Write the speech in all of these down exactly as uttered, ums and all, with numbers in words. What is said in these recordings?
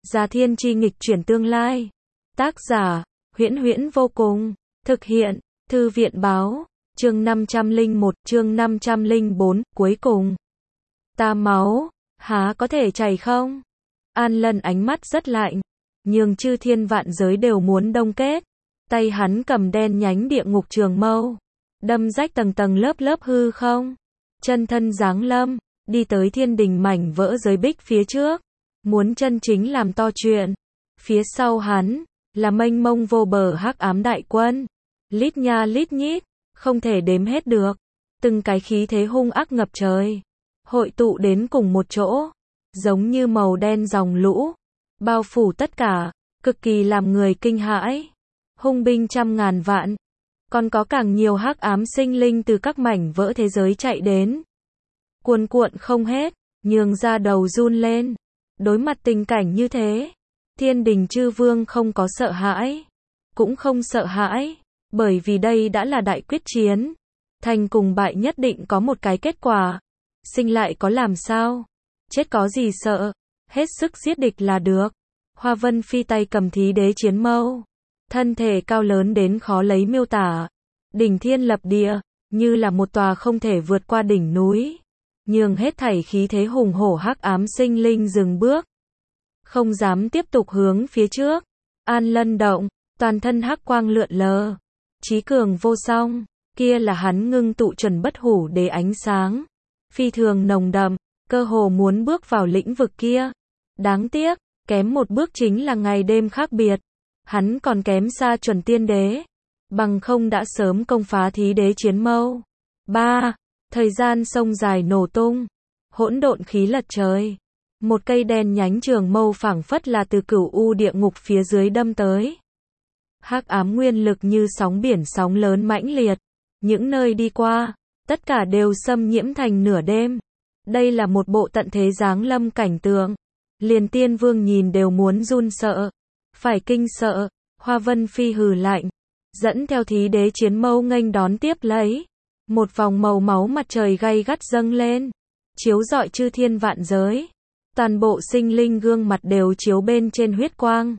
Già Thiên Chi nghịch chuyển tương lai. Tác giả, Huyễn Huyễn vô cùng. Thực hiện, Thư viện báo. Chương năm trăm lẻ một, chương năm trăm lẻ bốn, cuối cùng. Ta máu, há có thể chảy không? An Lân ánh mắt rất lạnh, nhường chư thiên vạn giới đều muốn đông kết. Tay hắn cầm đen nhánh địa ngục trường mâu, đâm rách tầng tầng lớp lớp hư không. Chân thân giáng lâm, đi tới thiên đình mảnh vỡ giới bích phía trước, muốn chân chính làm to chuyện. Phía sau hắn, là mênh mông vô bờ hắc ám đại quân. Lít nha lít nhít, không thể đếm hết được. Từng cái khí thế hung ác ngập trời, hội tụ đến cùng một chỗ, giống như màu đen dòng lũ, bao phủ tất cả, cực kỳ làm người kinh hãi. Hung binh trăm ngàn vạn, còn có càng nhiều hắc ám sinh linh từ các mảnh vỡ thế giới chạy đến. Cuồn cuộn không hết, nhường ra đầu run lên. Đối mặt tình cảnh như thế, thiên đình chư vương không có sợ hãi, cũng không sợ hãi, bởi vì đây đã là đại quyết chiến. Thành cùng bại nhất định có một cái kết quả. Sinh lại có làm sao? Chết có gì sợ? Hết sức giết địch là được. Hoa Vân Phi tay cầm thí đế chiến mâu, thân thể cao lớn đến khó lấy miêu tả. Đỉnh thiên lập địa, như là một tòa không thể vượt qua đỉnh núi, nhường hết thảy khí thế hùng hổ hắc ám sinh linh dừng bước, không dám tiếp tục hướng phía trước. An Lân động, toàn thân hắc quang lượn lờ, chí cường vô song, kia là hắn ngưng tụ chuẩn bất hủ đế ánh sáng, phi thường nồng đậm, cơ hồ muốn bước vào lĩnh vực kia. Đáng tiếc, kém một bước chính là ngày đêm khác biệt. Hắn còn kém xa chuẩn tiên đế, bằng không đã sớm công phá thí đế chiến mâu. Ba, thời gian sông dài nổ tung, hỗn độn khí lật trời. Một cây đen nhánh trường mâu phảng phất là từ cửu u địa ngục phía dưới đâm tới. Hắc ám nguyên lực như sóng biển sóng lớn mãnh liệt, những nơi đi qua, tất cả đều xâm nhiễm thành nửa đêm. Đây là một bộ tận thế giáng lâm cảnh tượng, liền tiên vương nhìn đều muốn run sợ, phải kinh sợ. Hoa Vân Phi hừ lạnh, dẫn theo thí đế chiến mâu nghênh đón tiếp lấy. Một vòng màu máu mặt trời gay gắt dâng lên, chiếu rọi chư thiên vạn giới. Toàn bộ sinh linh gương mặt đều chiếu bên trên huyết quang,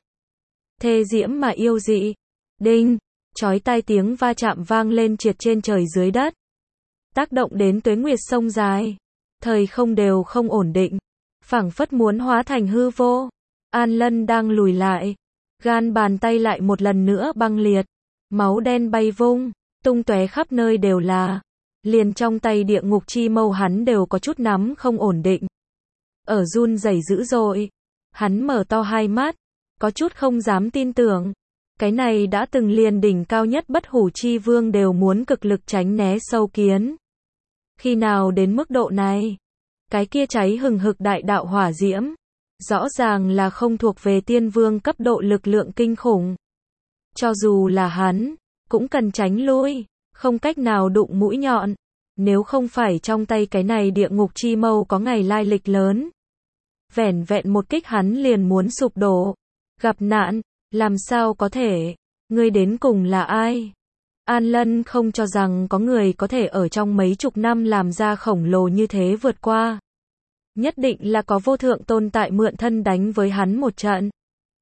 thê diễm mà yêu dị. Đinh, chói tai tiếng va chạm vang lên triệt trên trời dưới đất, tác động đến tuế nguyệt sông dài. Thời không đều không ổn định, phảng phất muốn hóa thành hư vô. An Lân đang lùi lại, gan bàn tay lại một lần nữa băng liệt, máu đen bay vung, tung tóe khắp nơi đều là. Liền trong tay địa ngục chi mâu hắn đều có chút nắm không ổn định, ở run rẩy dữ dội. Hắn mở to hai mắt, có chút không dám tin tưởng. Cái này đã từng liền đỉnh cao nhất bất hủ chi vương đều muốn cực lực tránh né sâu kiến. Khi nào đến mức độ này? Cái kia cháy hừng hực đại đạo hỏa diễm, rõ ràng là không thuộc về tiên vương cấp độ lực lượng kinh khủng. Cho dù là hắn, cũng cần tránh lui, không cách nào đụng mũi nhọn. Nếu không phải trong tay cái này địa ngục chi mâu có ngày lai lịch lớn, vẻn vẹn một kích hắn liền muốn sụp đổ. Gặp nạn, làm sao có thể? Ngươi đến cùng là ai? An Lân không cho rằng có người có thể ở trong mấy chục năm làm ra khổng lồ như thế vượt qua. Nhất định là có vô thượng tồn tại mượn thân đánh với hắn một trận.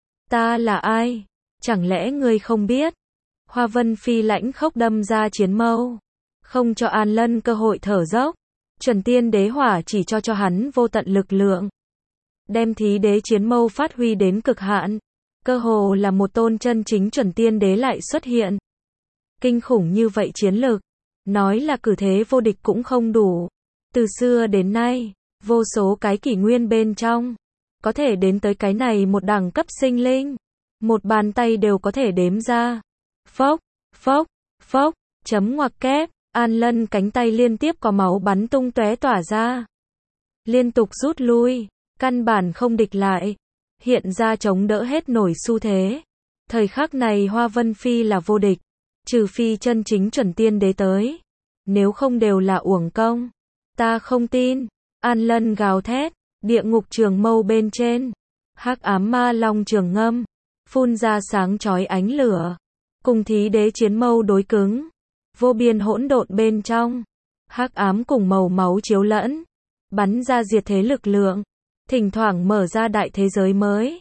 Ta là ai? Chẳng lẽ ngươi không biết? Hoa Vân Phi lãnh khốc đâm ra chiến mâu, không cho An Lân cơ hội thở dốc. Chuẩn tiên đế hỏa chỉ cho cho hắn vô tận lực lượng, đem thí đế chiến mâu phát huy đến cực hạn. Cơ hồ là một tôn chân chính chuẩn tiên đế lại xuất hiện. Kinh khủng như vậy chiến lực, nói là cử thế vô địch cũng không đủ. Từ xưa đến nay, vô số cái kỷ nguyên bên trong, có thể đến tới cái này một đẳng cấp sinh linh, một bàn tay đều có thể đếm ra. Phốc, phốc, phốc, chấm ngoặc kép. An Lân cánh tay liên tiếp có máu bắn tung tóe tỏa ra, liên tục rút lui, căn bản không địch lại, hiện ra chống đỡ hết nổi xu thế. Thời khắc này Hoa Vân Phi là vô địch, trừ phi chân chính chuẩn tiên đế tới, nếu không đều là uổng công. Ta không tin. An Lân gào thét, địa ngục trường mâu bên trên, hắc ám ma long trường ngâm, phun ra sáng chói ánh lửa, cùng thí đế chiến mâu đối cứng. Vô biên hỗn độn bên trong, hắc ám cùng màu máu chiếu lẫn, bắn ra diệt thế lực lượng, thỉnh thoảng mở ra đại thế giới mới.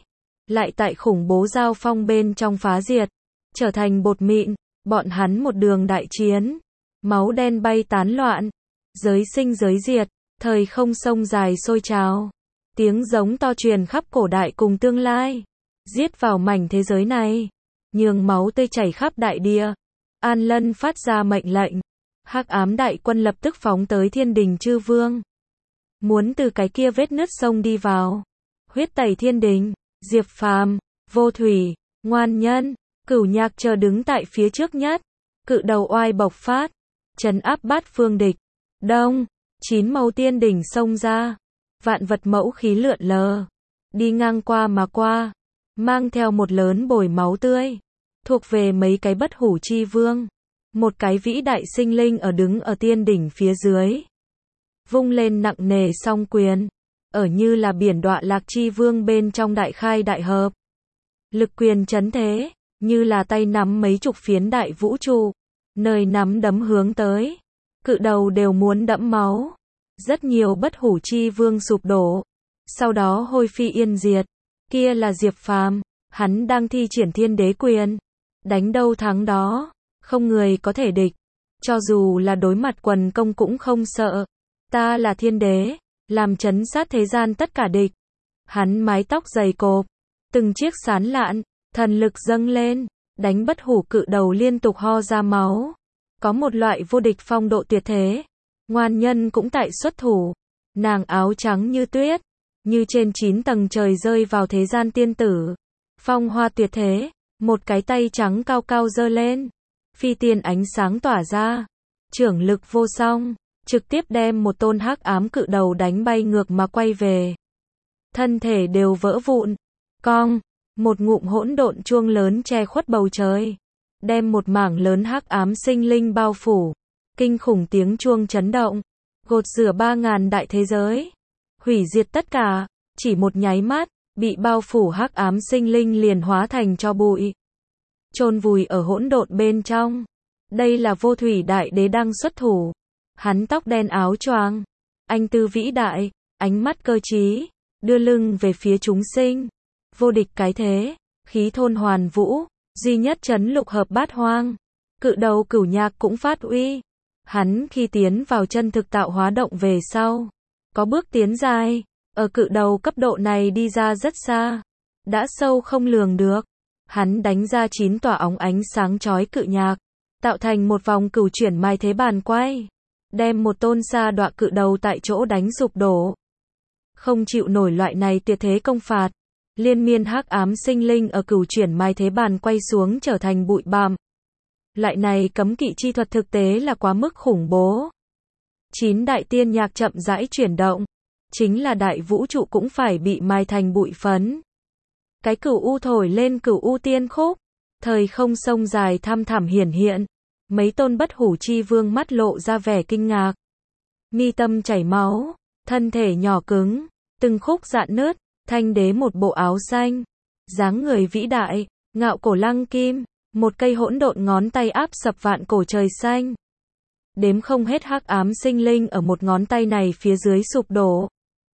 lại tại khủng bố giao phong bên trong phá diệt, trở thành bột mịn, bọn hắn một đường đại chiến, máu đen bay tán loạn, giới sinh giới diệt, thời không sông dài sôi trào, tiếng giống to truyền khắp cổ đại cùng tương lai, giết vào mảnh thế giới này, nhường máu tươi chảy khắp đại địa. An Lân phát ra mệnh lệnh, Hắc ám đại quân lập tức phóng tới Thiên Đình Chư Vương, muốn từ cái kia vết nứt sông đi vào, huyết tẩy thiên đình. Diệp Phàm, Vô Thủy, Ngoan Nhân, Cửu Nhạc chờ đứng tại phía trước nhất, cự đầu oai bộc phát, trấn áp bát phương địch. Đông, chín màu tiên đỉnh xông ra, vạn vật mẫu khí lượn lờ, đi ngang qua mà qua, mang theo một lớn bồi máu tươi, thuộc về mấy cái bất hủ chi vương, một cái vĩ đại sinh linh ở đứng ở tiên đỉnh phía dưới, vung lên nặng nề song quyền, ở như là biển đọa lạc chi vương bên trong đại khai đại hợp, lực quyền chấn thế, như là tay nắm mấy chục phiến đại vũ trụ, nơi nắm đấm hướng tới, cự đầu đều muốn đẫm máu. Rất nhiều bất hủ chi vương sụp đổ, sau đó hôi phi yên diệt. Kia là Diệp Phàm, hắn đang thi triển thiên đế quyền, đánh đâu thắng đó, không người có thể địch, cho dù là đối mặt quần công cũng không sợ. Ta là thiên đế, làm chấn sát thế gian tất cả địch. Hắn mái tóc dày cộp, từng chiếc sán lạn, thần lực dâng lên, đánh bất hủ cự đầu liên tục ho ra máu. Có một loại vô địch phong độ tuyệt thế. Ngoan Nhân cũng tại xuất thủ, nàng áo trắng như tuyết, như trên chín tầng trời rơi vào thế gian tiên tử. Phong hoa tuyệt thế, một cái tay trắng cao cao giơ lên, phi tiên ánh sáng tỏa ra, trưởng lực vô song, trực tiếp đem một tôn hắc ám cự đầu đánh bay ngược mà quay về. Thân thể đều vỡ vụn, cong, một ngụm hỗn độn chuông lớn che khuất bầu trời, đem một mảng lớn hắc ám sinh linh bao phủ. Kinh khủng tiếng chuông chấn động, gột rửa ba ngàn đại thế giới, hủy diệt tất cả, chỉ một nháy mắt, bị bao phủ hắc ám sinh linh liền hóa thành tro bụi, chôn vùi ở hỗn độn bên trong. Đây là Vô Thủy đại đế đang xuất thủ, hắn tóc đen áo choàng, anh tư vĩ đại, ánh mắt cơ trí, đưa lưng về phía chúng sinh, vô địch cái thế, khí thôn hoàn vũ, duy nhất trấn lục hợp bát hoang. Cự đầu Cửu Nhạc cũng phát uy. Hắn khi tiến vào chân thực tạo hóa động về sau, có bước tiến dài, ở cự đầu cấp độ này đi ra rất xa, đã sâu không lường được. Hắn đánh ra chín tòa óng ánh sáng chói cự nhạc, tạo thành một vòng cửu chuyển mai thế bàn quay, đem một tôn sa đọa cự đầu tại chỗ đánh sụp đổ. Không chịu nổi loại này tuyệt thế công phạt, liên miên hắc ám sinh linh ở cửu chuyển mai thế bàn quay xuống trở thành bụi bặm. Loại này cấm kỵ chi thuật thực tế là quá mức khủng bố. Chín đại tiên nhạc chậm rãi chuyển động, chính là đại vũ trụ cũng phải bị mai thành bụi phấn. Cái cửu u thổi lên cửu u tiên khúc, thời không sông dài thăm thẳm hiển hiện, mấy tôn bất hủ chi vương mắt lộ ra vẻ kinh ngạc. Mi tâm chảy máu, thân thể nhỏ cứng, từng khúc rạn nứt, thanh đế một bộ áo xanh, dáng người vĩ đại, ngạo cổ lăng kim. Một cây hỗn độn ngón tay áp sập vạn cổ trời xanh. Đếm không hết hắc ám sinh linh ở một ngón tay này phía dưới sụp đổ.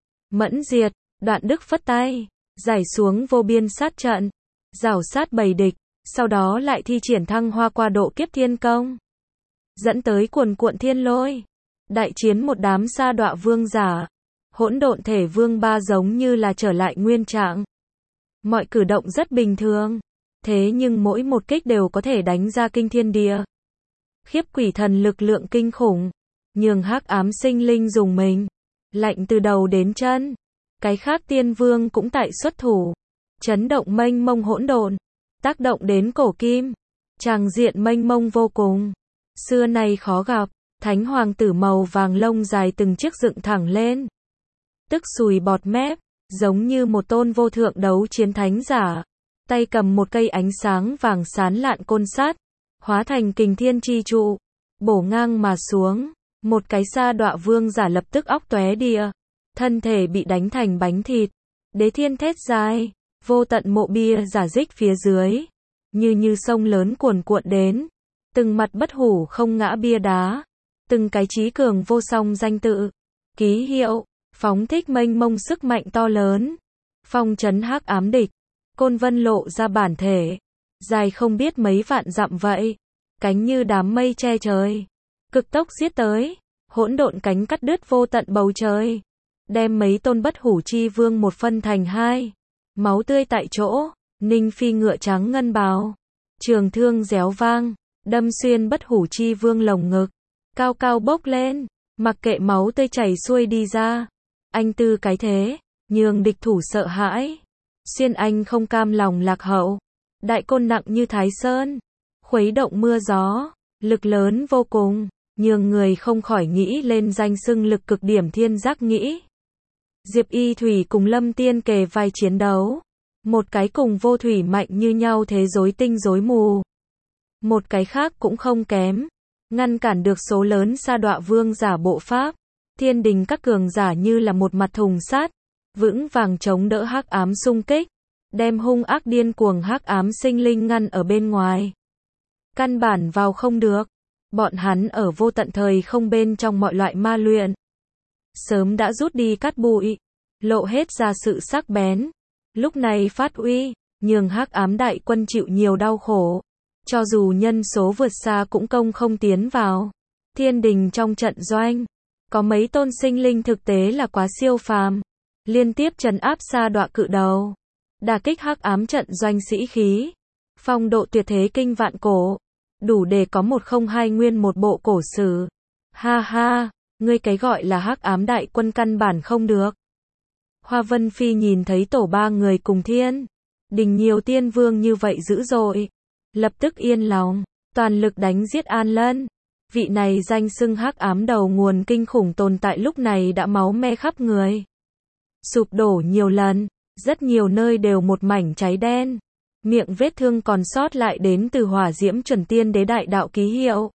Mẫn diệt, Đoạn Đức phất tay, giải xuống vô biên sát trận, rảo sát bầy địch, sau đó lại thi triển thăng hoa qua độ kiếp thiên công. Dẫn tới cuồn cuộn thiên lôi. Đại chiến một đám sa đọa vương giả. Hỗn độn thể vương ba giống như là trở lại nguyên trạng. Mọi cử động rất bình thường. Thế nhưng mỗi một kích đều có thể đánh ra kinh thiên địa. Khiếp quỷ thần lực lượng kinh khủng, nhường hắc ám sinh linh dùng mình, lạnh từ đầu đến chân. Cái khác tiên vương cũng tại xuất thủ, chấn động mênh mông hỗn độn, tác động đến cổ kim, tràng diện mênh mông vô cùng. Xưa nay khó gặp, thánh hoàng tử màu vàng lông dài từng chiếc dựng thẳng lên, tức sùi bọt mép, giống như một tôn vô thượng đấu chiến thánh giả. Tay cầm một cây ánh sáng vàng sán lạn côn sắt, hóa thành kình thiên chi trụ, bổ ngang mà xuống, một cái sa đọa vương giả lập tức óc tóe đìa, thân thể bị đánh thành bánh thịt. Đế thiên thét dài, vô tận mộ bia giả dích phía dưới, như như sông lớn cuồn cuộn đến, từng mặt bất hủ không ngã bia đá, từng cái trí cường vô song danh tự, ký hiệu, phóng thích mênh mông sức mạnh to lớn, phong trấn hắc ám địch. Côn Vân lộ ra bản thể, dài không biết mấy vạn dặm vậy, cánh như đám mây che trời, cực tốc giết tới, hỗn độn cánh cắt đứt vô tận bầu trời, đem mấy tôn bất hủ chi vương một phân thành hai, máu tươi tại chỗ. Ninh Phi ngựa trắng ngân bào, trường thương réo vang, đâm xuyên bất hủ chi vương lồng ngực, cao cao bốc lên, mặc kệ máu tươi chảy xuôi đi ra. Anh tư cái thế, nhường địch thủ sợ hãi. Xuyên anh không cam lòng lạc hậu, đại côn nặng như Thái Sơn, khuấy động mưa gió, lực lớn vô cùng, nhường người không khỏi nghĩ lên danh xưng lực cực điểm thiên giác nghĩ. Diệp Y Thủy cùng Lâm Tiên kề vai chiến đấu. Một cái cùng Vô Thủy mạnh như nhau thế rối tinh rối mù. Một cái khác cũng không kém. Ngăn cản được số lớn sa đọa vương giả bộ pháp. Thiên đình các cường giả như là một mặt thùng sắt, vững vàng chống đỡ hắc ám xung kích. Đem hung ác điên cuồng hắc ám sinh linh ngăn ở bên ngoài. Căn bản vào không được. Bọn hắn ở vô tận thời không bên trong mọi loại ma luyện. Sớm đã rút đi cát bụi. Lộ hết ra sự sắc bén. Lúc này phát uy, nhường hắc ám đại quân chịu nhiều đau khổ. Cho dù nhân số vượt xa cũng công không tiến vào. Thiên đình trong trận doanh, có mấy tôn sinh linh thực tế là quá siêu phàm. Liên tiếp trấn áp sa đọa cự đầu. Đả kích hắc ám trận doanh sĩ khí. Phong độ tuyệt thế kinh vạn cổ. Đủ để có một không hai nguyên một bộ cổ sử. Ha ha, ngươi cái gọi là hắc ám đại quân căn bản không được. Hoa Vân Phi nhìn thấy tổ ba người cùng thiên đình nhiều tiên vương như vậy dữ dội, lập tức yên lòng, toàn lực đánh giết An Lân. Vị này danh xưng hắc ám đầu nguồn kinh khủng tồn tại lúc này đã máu me khắp người. Sụp đổ nhiều lần, rất nhiều nơi đều một mảnh cháy đen. Miệng vết thương còn sót lại đến từ hỏa diễm chuẩn tiên đế đại đạo ký hiệu.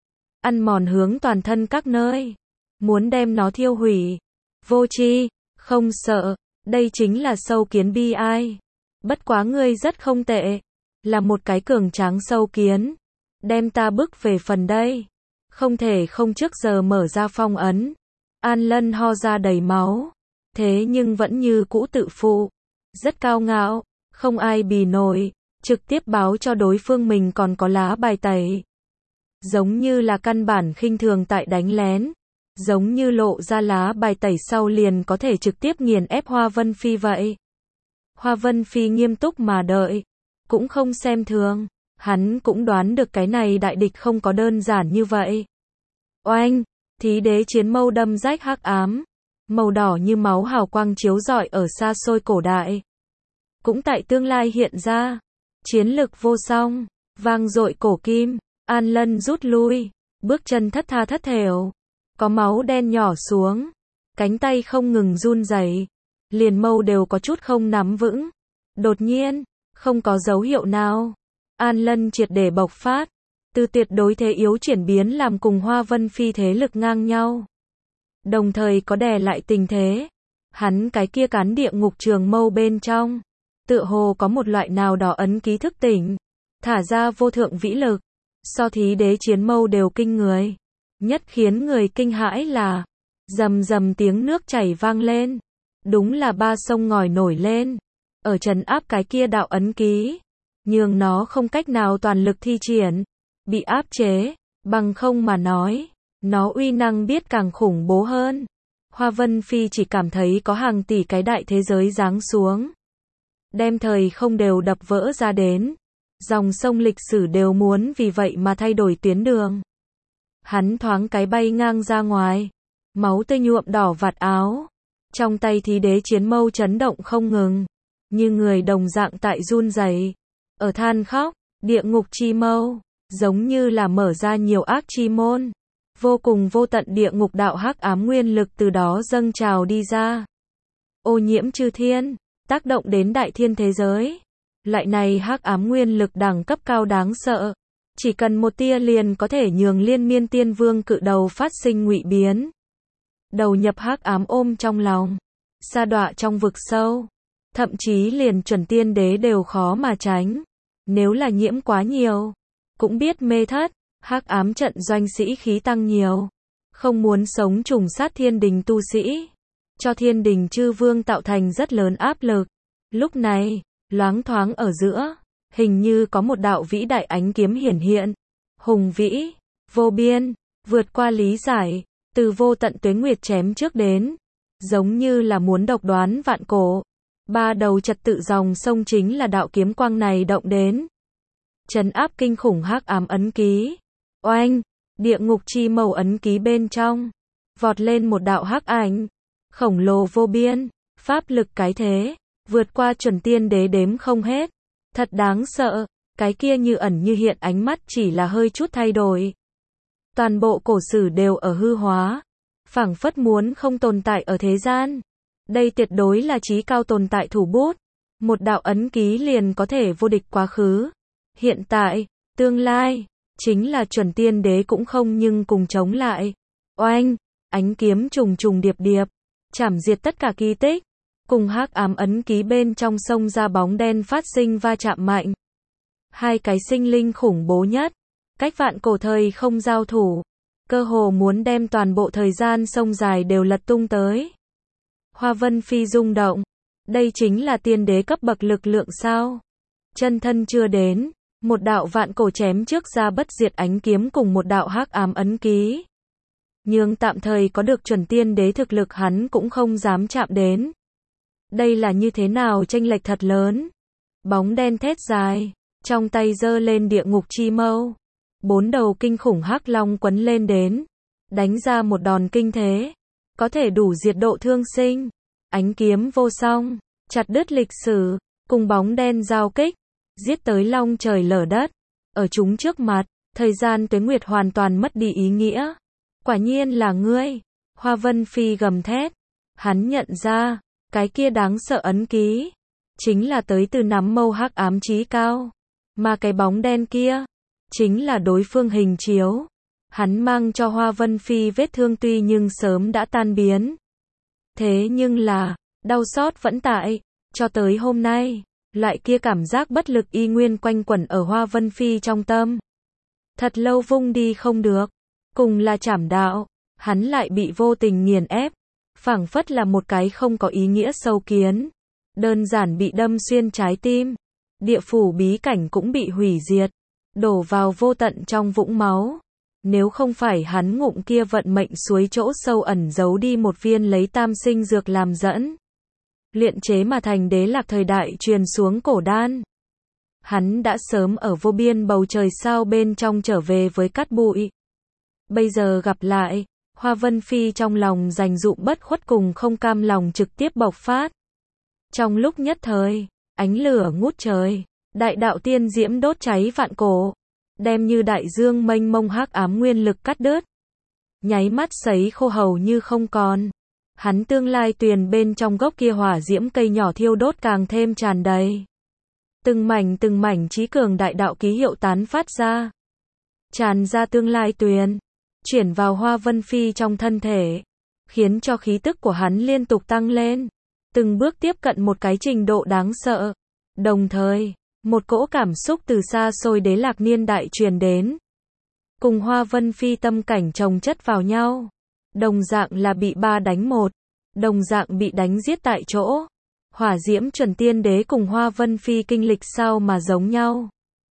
Ăn mòn hướng toàn thân các nơi. Muốn đem nó thiêu hủy. Vô tri, không sợ, đây chính là sâu kiến bi ai. Bất quá ngươi rất không tệ. Là một cái cường tráng sâu kiến. Đem ta bức về phần đây. Không thể không trước giờ mở ra phong ấn. An Lân ho ra đầy máu. Thế nhưng vẫn như cũ tự phụ. Rất cao ngạo, không ai bì nổi. Trực tiếp báo cho đối phương mình còn có lá bài tẩy. Giống như là căn bản khinh thường tại đánh lén. Giống như lộ ra lá bài tẩy sau liền có thể trực tiếp nghiền ép Hoa Vân Phi vậy. Hoa Vân Phi nghiêm túc mà đợi. Cũng không xem thường. Hắn cũng đoán được cái này đại địch không có đơn giản như vậy. Oanh, thí đế chiến mâu đâm rách hắc ám. Màu đỏ như máu hào quang chiếu rọi ở xa xôi cổ đại. Cũng tại tương lai hiện ra. Chiến lực vô song, vang dội cổ kim. An Lân rút lui. Bước chân thất tha thất thểu. Có máu đen nhỏ xuống. Cánh tay không ngừng run rẩy. Liền mâu đều có chút không nắm vững. Đột nhiên, không có dấu hiệu nào. An Lân triệt để bộc phát. Từ tuyệt đối thế yếu chuyển biến làm cùng Hoa Vân Phi thế lực ngang nhau. Đồng thời có đè lại tình thế. Hắn cái kia cán địa ngục trường mâu bên trong. Tựa hồ có một loại nào đó ấn ký thức tỉnh. Thả ra vô thượng vĩ lực. So thí đế chiến mâu đều kinh người. Nhất khiến người kinh hãi là rầm rầm tiếng nước chảy vang lên. Đúng là ba sông ngòi nổi lên. Ở trấn áp cái kia đạo ấn ký. Nhưng nó không cách nào toàn lực thi triển. Bị áp chế. Bằng không mà nói. Nó uy năng biết càng khủng bố hơn. Hoa Vân Phi chỉ cảm thấy có hàng tỷ cái đại thế giới giáng xuống. Đem thời không đều đập vỡ ra đến. Dòng sông lịch sử đều muốn vì vậy mà thay đổi tuyến đường. Hắn thoáng cái bay ngang ra ngoài. Máu tươi nhuộm đỏ vạt áo. Trong tay thí đế chiến mâu chấn động không ngừng. Như người đồng dạng tại run rẩy. Ở than khóc, địa ngục chi mâu. Giống như là mở ra nhiều ác chi môn. Vô cùng vô tận địa ngục đạo hắc ám nguyên lực từ đó dâng trào đi ra. Ô nhiễm chư thiên. Tác động đến đại thiên thế giới. Loại này hắc ám nguyên lực đẳng cấp cao đáng sợ. Chỉ cần một tia liền có thể nhường liên miên tiên vương cự đầu phát sinh ngụy biến. Đầu nhập hắc ám ôm trong lòng. Sa đọa trong vực sâu. Thậm chí liền chuẩn tiên đế đều khó mà tránh. Nếu là nhiễm quá nhiều. Cũng biết mê thất. Hắc ám trận doanh sĩ khí tăng nhiều. Không muốn sống trùng sát thiên đình tu sĩ. Cho thiên đình chư vương tạo thành rất lớn áp lực. Lúc này, Loáng thoáng ở giữa, hình như có một đạo vĩ đại ánh kiếm hiển hiện, hùng vĩ, vô biên, vượt qua lý giải, từ vô tận tuế nguyệt chém trước đến, giống như là muốn độc đoán vạn cổ. Ba đầu trật tự dòng sông chính là đạo kiếm quang này động đến, trấn áp kinh khủng hắc ám ấn ký. Oanh, địa ngục chi màu ấn ký bên trong, vọt lên một đạo hắc ảnh, khổng lồ vô biên, pháp lực cái thế, vượt qua chuẩn tiên đế đếm không hết. Thật đáng sợ, cái kia như ẩn như hiện ánh mắt chỉ là hơi chút thay đổi. Toàn bộ cổ sử đều ở hư hóa, phảng phất muốn không tồn tại ở thế gian. Đây tuyệt đối là chí cao tồn tại thủ bút. Một đạo ấn ký liền có thể vô địch quá khứ, hiện tại, tương lai, chính là chuẩn tiên đế cũng không nhưng cùng chống lại. Oanh, ánh kiếm trùng trùng điệp điệp, chảm diệt tất cả kỳ tích, cùng hắc ám ấn ký bên trong sông ra bóng đen phát sinh va chạm mạnh. Hai cái sinh linh khủng bố nhất, cách vạn cổ thời không giao thủ, cơ hồ muốn đem toàn bộ thời gian sông dài đều lật tung tới. Hoa Vân Phi rung động, đây chính là tiên đế cấp bậc lực lượng sao? Chân thân chưa đến, một đạo vạn cổ chém trước ra bất diệt ánh kiếm cùng một đạo hắc ám ấn ký. Nhưng tạm thời có được chuẩn tiên đế thực lực hắn cũng không dám chạm đến. Đây là như thế nào chênh lệch thật lớn. Bóng đen thét dài, trong tay giơ lên địa ngục chi mâu. Bốn đầu kinh khủng hắc long quấn lên đến, đánh ra một đòn kinh thế, có thể đủ diệt độ thương sinh. Ánh kiếm vô song, chặt đứt lịch sử, cùng bóng đen giao kích, giết tới long trời lở đất. Ở chúng trước mặt, thời gian tuế nguyệt hoàn toàn mất đi ý nghĩa. Quả nhiên là ngươi. Hoa Vân Phi gầm thét. Hắn nhận ra, cái kia đáng sợ ấn ký, chính là tới từ nắm mâu hắc ám chí cao. Mà cái bóng đen kia, chính là đối phương hình chiếu. Hắn mang cho Hoa Vân Phi vết thương tuy nhưng sớm đã tan biến. Thế nhưng là, đau xót vẫn tại, cho tới hôm nay, loại kia cảm giác bất lực y nguyên quanh quẩn ở Hoa Vân Phi trong tâm. Thật lâu vung đi không được, cùng là trảm đạo, hắn lại bị vô tình nghiền ép, phảng phất là một cái không có ý nghĩa sâu kiến, đơn giản bị đâm xuyên trái tim. Địa phủ bí cảnh cũng bị hủy diệt, đổ vào vô tận trong vũng máu. Nếu không phải hắn ngụm kia vận mệnh suối chỗ sâu ẩn giấu đi một viên lấy tam sinh dược làm dẫn, luyện chế mà thành đế lạc thời đại truyền xuống cổ đan, hắn đã sớm ở vô biên bầu trời sao bên trong trở về với cát bụi. Bây giờ gặp lại, Hoa Vân Phi trong lòng dành dụm bất khuất cùng không cam lòng trực tiếp bộc phát. Trong lúc nhất thời, ánh lửa ngút trời, đại đạo tiên diễm đốt cháy vạn cổ, đem như đại dương mênh mông hắc ám nguyên lực cắt đứt, nháy mắt sấy khô hầu như không còn. Hắn tương lai tuyền bên trong gốc kia hỏa diễm cây nhỏ thiêu đốt càng thêm tràn đầy. Từng mảnh từng mảnh chí cường đại đạo ký hiệu tán phát ra, tràn ra tương lai tuyền, chuyển vào Hoa Vân Phi trong thân thể, khiến cho khí tức của hắn liên tục tăng lên, từng bước tiếp cận một cái trình độ đáng sợ. Đồng thời, một cỗ cảm xúc từ xa xôi đế lạc niên đại truyền đến, cùng Hoa Vân Phi tâm cảnh chồng chất vào nhau, đồng dạng là bị ba đánh một, đồng dạng bị đánh giết tại chỗ. Hỏa diễm chuẩn tiên đế cùng Hoa Vân Phi kinh lịch sao mà giống nhau.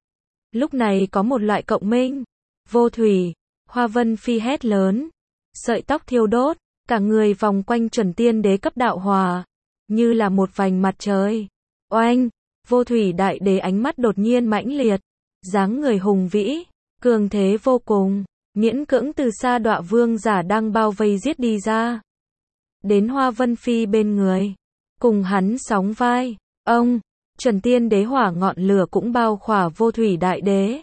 Lúc này có một loại cộng minh. Vô thủy, Hoa Vân Phi hét lớn, sợi tóc thiêu đốt, cả người vòng quanh chuẩn tiên đế cấp đạo hòa, như là một vành mặt trời. Oanh, vô thủy đại đế ánh mắt đột nhiên mãnh liệt, dáng người hùng vĩ, cường thế vô cùng, miễn cưỡng từ xa đọa vương giả đang bao vây giết đi ra. Đến Hoa Vân Phi bên người, cùng hắn sóng vai, ông, chuẩn tiên đế hỏa ngọn lửa cũng bao khỏa vô thủy đại đế.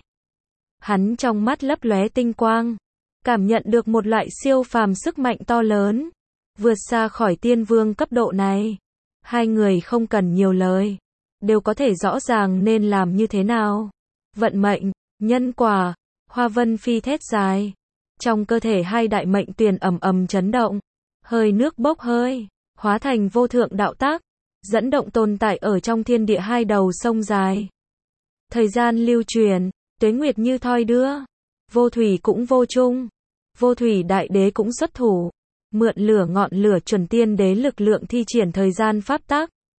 Hắn trong mắt lấp lóe tinh quang, cảm nhận được một loại siêu phàm sức mạnh to lớn, vượt xa khỏi tiên vương cấp độ này. Hai người không cần nhiều lời, đều có thể rõ ràng nên làm như thế nào. Vận mệnh, nhân quả, Hoa Vân Phi thét dài. Trong cơ thể hai đại mệnh tuyền ầm ầm chấn động, hơi nước bốc hơi, hóa thành vô thượng đạo tác, dẫn động tồn tại ở trong thiên địa hai đầu sông dài. Thời gian lưu truyền, tuế nguyệt như thoi đưa, vô thủy cũng vô chung, vô thủy đại đế cũng xuất thủ, mượn lửa ngọn lửa chuẩn tiên đế lực lượng thi triển thời gian pháp tắc.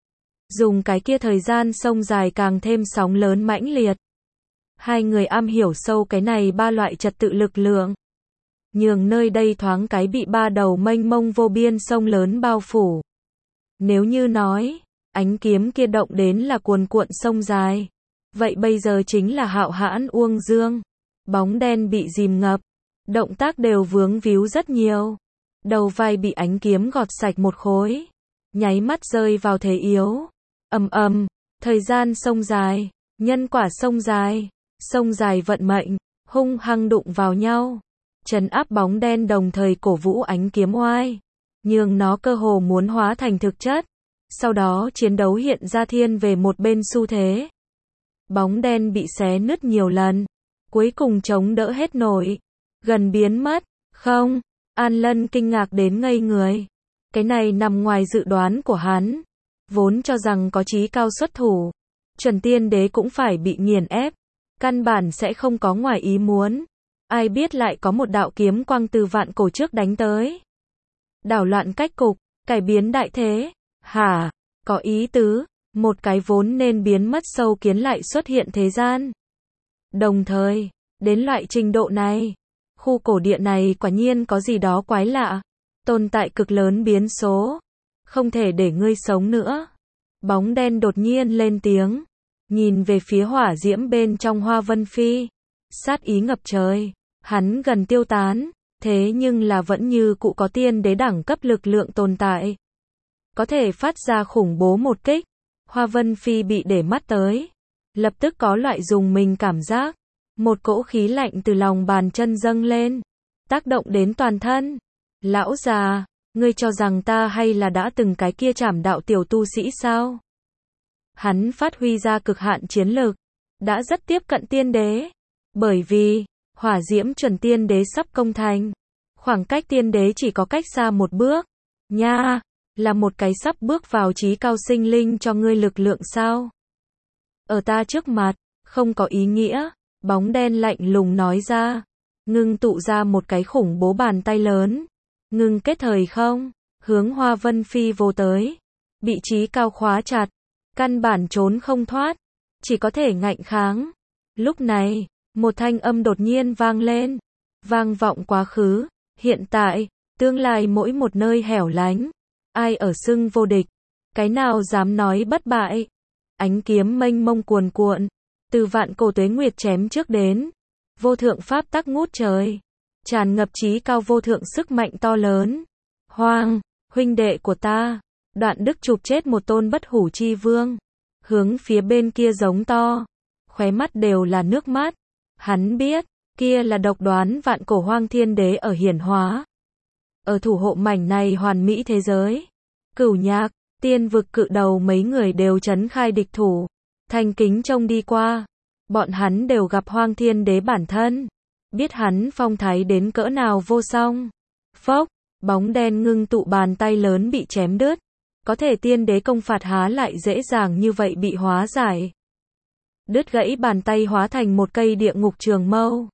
dùng cái kia thời gian sông dài càng thêm sóng lớn mãnh liệt. Hai người am hiểu sâu cái này ba loại trật tự lực lượng. Nhường nơi đây thoáng cái bị ba đầu mênh mông vô biên sông lớn bao phủ. Nếu như nói, ánh kiếm kia động đến là cuồn cuộn sông dài. Vậy bây giờ chính là hạo hãn uông dương. Bóng đen bị dìm ngập. Động tác đều vướng víu rất nhiều. Đầu vai bị ánh kiếm gọt sạch một khối. Nháy mắt rơi vào thế yếu. Ầm ầm, thời gian sông dài, nhân quả sông dài, sông dài vận mệnh, hung hăng đụng vào nhau. Trấn áp bóng đen đồng thời cổ vũ ánh kiếm oai. Nhưng nó cơ hồ muốn hóa thành thực chất. Sau đó chiến đấu hiện ra thiên về một bên xu thế. Bóng đen bị xé nứt nhiều lần. Cuối cùng chống đỡ hết nổi. Gần biến mất. Không. An Lân kinh ngạc đến ngây người. Cái này nằm ngoài dự đoán của hắn. Vốn cho rằng có chí cao xuất thủ. Chuẩn tiên đế cũng phải bị nghiền ép. Căn bản sẽ không có ngoài ý muốn. Ai biết lại có một đạo kiếm quang từ vạn cổ trước đánh tới. Đảo loạn cách cục, cải biến đại thế. Hả? Có ý tứ. Một cái vốn nên biến mất sâu kiến lại xuất hiện thế gian. Đồng thời, đến loại trình độ này, khu cổ địa này quả nhiên có gì đó quái lạ. Tồn tại cực lớn biến số. Không thể để ngươi sống nữa. Bóng đen đột nhiên lên tiếng. Nhìn về phía hỏa diễm bên trong Hoa Vân Phi. Sát ý ngập trời. Hắn gần tiêu tán. Thế nhưng là vẫn như cụ có tiên đế đẳng cấp lực lượng tồn tại. Có thể phát ra khủng bố một kích. Hoa Vân Phi bị để mắt tới. Lập tức có loại dùng mình cảm giác. Một cỗ khí lạnh từ lòng bàn chân dâng lên. Tác động đến toàn thân. Lão già, ngươi cho rằng ta hay là đã từng cái kia trảm đạo tiểu tu sĩ sao? Hắn phát huy ra cực hạn chiến lực. Đã rất tiếp cận tiên đế. Bởi vì, hỏa diễm chuẩn tiên đế sắp công thành. Khoảng cách tiên đế chỉ có cách xa một bước. Nha, là một cái sắp bước vào chí cao sinh linh cho ngươi lực lượng sao? Ở ta trước mặt, không có ý nghĩa. Bóng đen lạnh lùng nói ra. Ngưng tụ ra một cái khủng bố bàn tay lớn. Ngưng kết thời không, hướng Hoa Vân Phi vô tới. Bị chí cao khóa chặt. Căn bản trốn không thoát. Chỉ có thể ngạnh kháng. Lúc này, một thanh âm đột nhiên vang lên. Vang vọng quá khứ, hiện tại, tương lai mỗi một nơi hẻo lánh. Ai ở xưng vô địch? Cái nào dám nói bất bại? Ánh kiếm mênh mông cuồn cuộn. Từ vạn cổ tuế nguyệt chém trước đến. Vô thượng pháp tắc ngút trời. Tràn ngập chí cao vô thượng sức mạnh to lớn. Hoang, huynh đệ của ta. Đoạn đức chụp chết một tôn bất hủ chi vương. Hướng phía bên kia giống to. Khóe mắt đều là nước mắt. Hắn biết, kia là độc đoán vạn cổ hoang thiên đế ở hiển hóa. Ở thủ hộ mảnh này hoàn mỹ thế giới. Cửu nhạc, tiên vực cự đầu mấy người đều trấn khai địch thủ. Thành kính trông đi qua. Bọn hắn đều gặp hoang thiên đế bản thân. Biết hắn phong thái đến cỡ nào vô song. Phốc, bóng đen ngưng tụ bàn tay lớn bị chém đứt. Có thể tiên đế công phạt há lại dễ dàng như vậy bị hóa giải. Đứt gãy bàn tay hóa thành một cây địa ngục trường mâu.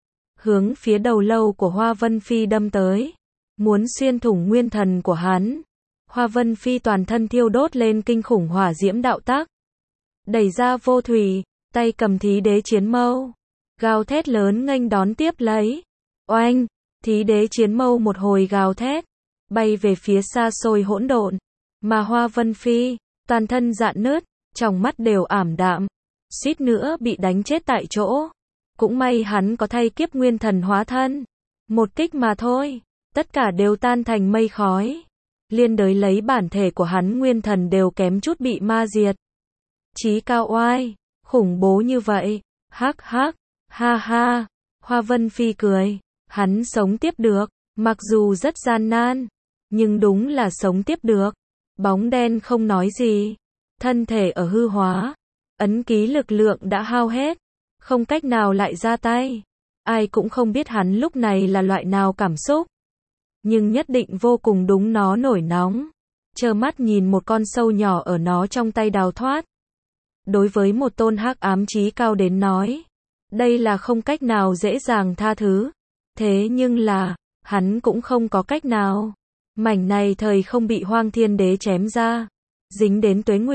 Hướng phía đầu lâu của Hoa Vân Phi đâm tới. Muốn xuyên thủng nguyên thần của hắn. Hoa Vân Phi toàn thân thiêu đốt lên kinh khủng hỏa diễm đạo tác. Đẩy ra vô thủy, tay cầm thí đế chiến mâu. Gào thét lớn nghênh đón tiếp lấy. Oanh, thí đế chiến mâu một hồi gào thét. Bay về phía xa xôi hỗn độn. Mà Hoa Vân Phi, toàn thân rạn nứt, trong mắt đều ảm đạm. Suýt nữa bị đánh chết tại chỗ. Cũng may hắn có thay kiếp nguyên thần hóa thân. Một kích mà thôi. Tất cả đều tan thành mây khói. Liên đới lấy bản thể của hắn nguyên thần đều kém chút bị ma diệt. Chí cao oai, khủng bố như vậy. Hắc hắc, ha ha. Hoa Vân Phi cười. Hắn sống tiếp được. Mặc dù rất gian nan. Nhưng đúng là sống tiếp được. Bóng đen không nói gì. Thân thể ở hư hóa. Ấn ký lực lượng đã hao hết. Không cách nào lại ra tay. Ai cũng không biết hắn lúc này là loại nào cảm xúc. Nhưng nhất định vô cùng đúng nó nổi nóng. Trơ mắt nhìn một con sâu nhỏ ở nó trong tay đào thoát. Đối với một tôn hắc ám chí cao đến nói. Đây là không cách nào dễ dàng tha thứ. Thế nhưng là, hắn cũng không có cách nào. Mảnh này thời không bị hoang thiên đế chém ra. Dính đến tuế nguyệt.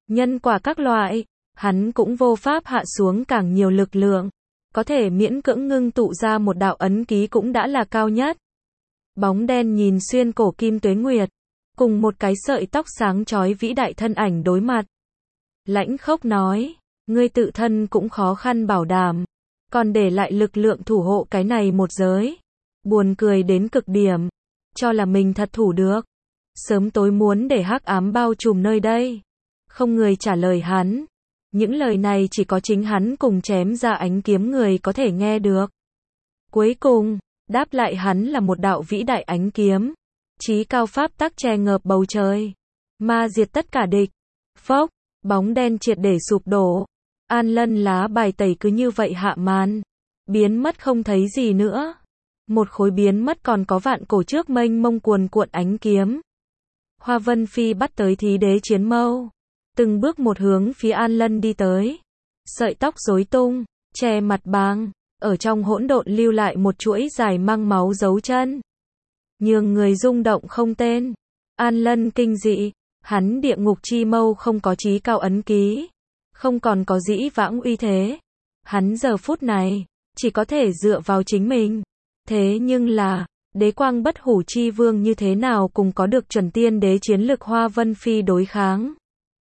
nhân quả các loại, hắn cũng vô pháp hạ xuống càng nhiều lực lượng. Có thể miễn cưỡng ngưng tụ ra một đạo ấn ký cũng đã là cao nhất. Bóng đen nhìn xuyên cổ Kim Tuế Nguyệt, cùng một cái sợi tóc sáng chói vĩ đại thân ảnh đối mặt. Lãnh Khốc nói, ngươi tự thân cũng khó khăn bảo đảm, còn để lại lực lượng thủ hộ cái này một giới. Buồn cười đến cực điểm, cho là mình thật thủ được. Sớm tối muốn để hắc ám bao trùm nơi đây. Không người trả lời hắn. Những lời này chỉ có chính hắn cùng chém ra ánh kiếm người có thể nghe được. Cuối cùng, đáp lại hắn là một đạo vĩ đại ánh kiếm. Chí cao pháp tắc che ngợp bầu trời. Ma diệt tất cả địch. Phốc, bóng đen triệt để sụp đổ. An Lân lá bài tẩy cứ như vậy hạ màn. Biến mất không thấy gì nữa. Một khối biến mất còn có vạn cổ trước mênh mông cuồn cuộn ánh kiếm. Hoa Vân Phi bắt tới thí đế chiến mâu. Từng bước một hướng phía An Lân đi tới. Sợi tóc rối tung, che mặt bàng, ở trong hỗn độn lưu lại một chuỗi dài mang máu dấu chân. Nhường người rung động không tên. An Lân kinh dị, hắn địa ngục chi mâu không có chí cao ấn ký. Không còn có dĩ vãng uy thế. Hắn giờ phút này, chỉ có thể dựa vào chính mình. Thế nhưng là, đế quang bất hủ chi vương như thế nào cùng có được chuẩn tiên đế chiến lực Hoa Vân Phi đối kháng.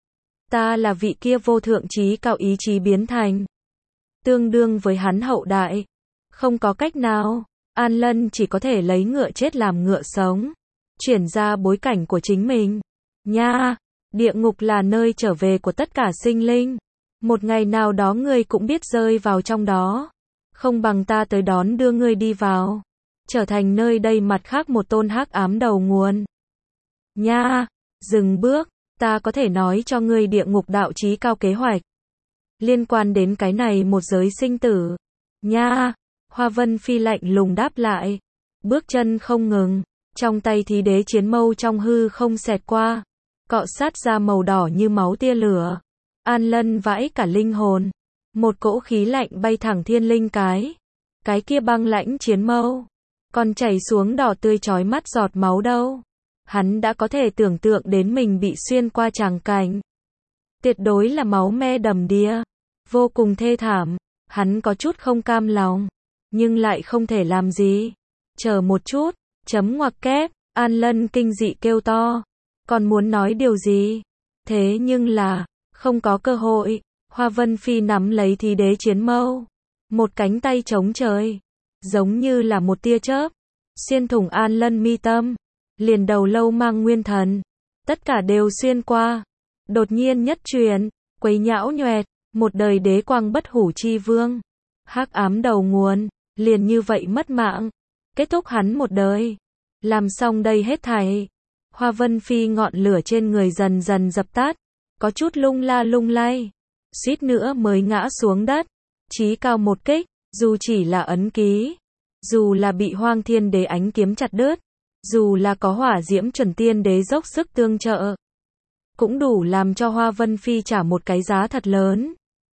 Ta là vị kia vô thượng chí cao ý chí biến thành. Tương đương với hắn hậu đại. Không có cách nào, An Lân chỉ có thể lấy ngựa chết làm ngựa sống. Chuyển ra bối cảnh của chính mình. Nha, địa ngục là nơi trở về của tất cả sinh linh. Một ngày nào đó ngươi cũng biết rơi vào trong đó. Không bằng ta tới đón đưa ngươi đi vào. Trở thành nơi đây mặt khác một tôn hắc ám đầu nguồn. Nha, dừng bước. Ta có thể nói cho ngươi địa ngục đạo chí cao kế hoạch. Liên quan đến cái này một giới sinh tử. Nha, Hoa Vân Phi lạnh lùng đáp lại. Bước chân không ngừng. Trong tay thí đế chiến mâu trong hư không xẹt qua. Cọ sát ra màu đỏ như máu tia lửa. An Lân vãi cả linh hồn. Một cỗ khí lạnh bay thẳng thiên linh cái. Cái kia băng lãnh chiến mâu. Còn chảy xuống đỏ tươi chói mắt giọt máu đâu. Hắn đã có thể tưởng tượng đến mình bị xuyên qua tràng cảnh. Tuyệt đối là máu me đầm đìa. Vô cùng thê thảm. Hắn có chút không cam lòng. Nhưng lại không thể làm gì. Chờ một chút. Chấm ngoặc kép. An Lân kinh dị kêu to. Còn muốn nói điều gì? Thế nhưng là, không có cơ hội. Hoa Vân Phi nắm lấy thí đế chiến mâu. Một cánh tay chống trời. Giống như là một tia chớp. Xuyên thủng An Lân mi tâm. Liền đầu lâu mang nguyên thần. Tất cả đều xuyên qua. Đột nhiên nhất truyền. Quấy nhão nhoẹt. Một đời đế quang bất hủ chi vương. Hắc ám đầu nguồn. Liền như vậy mất mạng. Kết thúc hắn một đời. Làm xong đây hết thảy. Hoa Vân Phi ngọn lửa trên người dần dần dập tắt. Có chút lung la lung lay. Suýt nữa mới ngã xuống đất. Chí cao một kích. Dù chỉ là ấn ký. Dù là bị Hoang Thiên Đế ánh kiếm chặt đứt. Dù là có Hỏa Diễm Chuẩn Tiên Đế dốc sức tương trợ. Cũng đủ làm cho Hoa Vân Phi trả một cái giá thật lớn.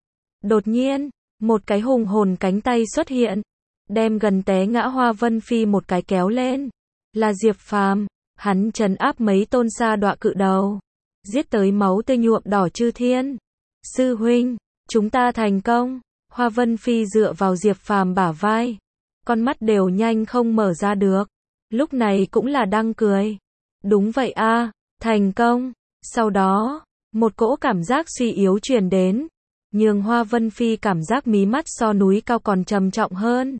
Đột nhiên, một cái hùng hồn cánh tay xuất hiện. Đem gần té ngã Hoa Vân Phi một cái kéo lên. Là Diệp Phàm. Hắn trấn áp mấy tôn sa đọa cự đầu. Giết tới máu tươi nhuộm đỏ chư thiên. Sư huynh, chúng ta thành công. Hoa Vân Phi dựa vào Diệp Phàm bả vai. Con mắt đều nhanh không mở ra được. Lúc này cũng là đang cười. Đúng vậy a, thành công. Sau đó, một cỗ cảm giác suy yếu truyền đến. Nhưng Hoa Vân Phi cảm giác mí mắt so núi cao còn trầm trọng hơn.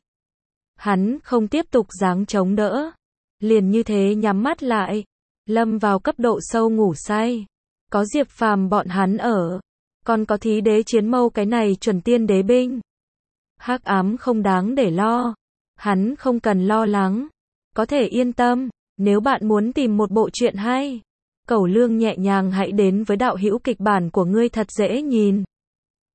Hắn không tiếp tục giáng chống đỡ. Liền như thế nhắm mắt lại. Lâm vào cấp độ sâu ngủ say. Có Diệp Phàm bọn hắn ở. Còn có thí đế chiến mâu cái này chuẩn tiên đế binh. Hắc ám không đáng để lo. Hắn không cần lo lắng. Có thể yên tâm. Nếu bạn muốn tìm một bộ truyện hay. Cẩu Lương nhẹ nhàng hãy đến với đạo hữu kịch bản của ngươi thật dễ nhìn.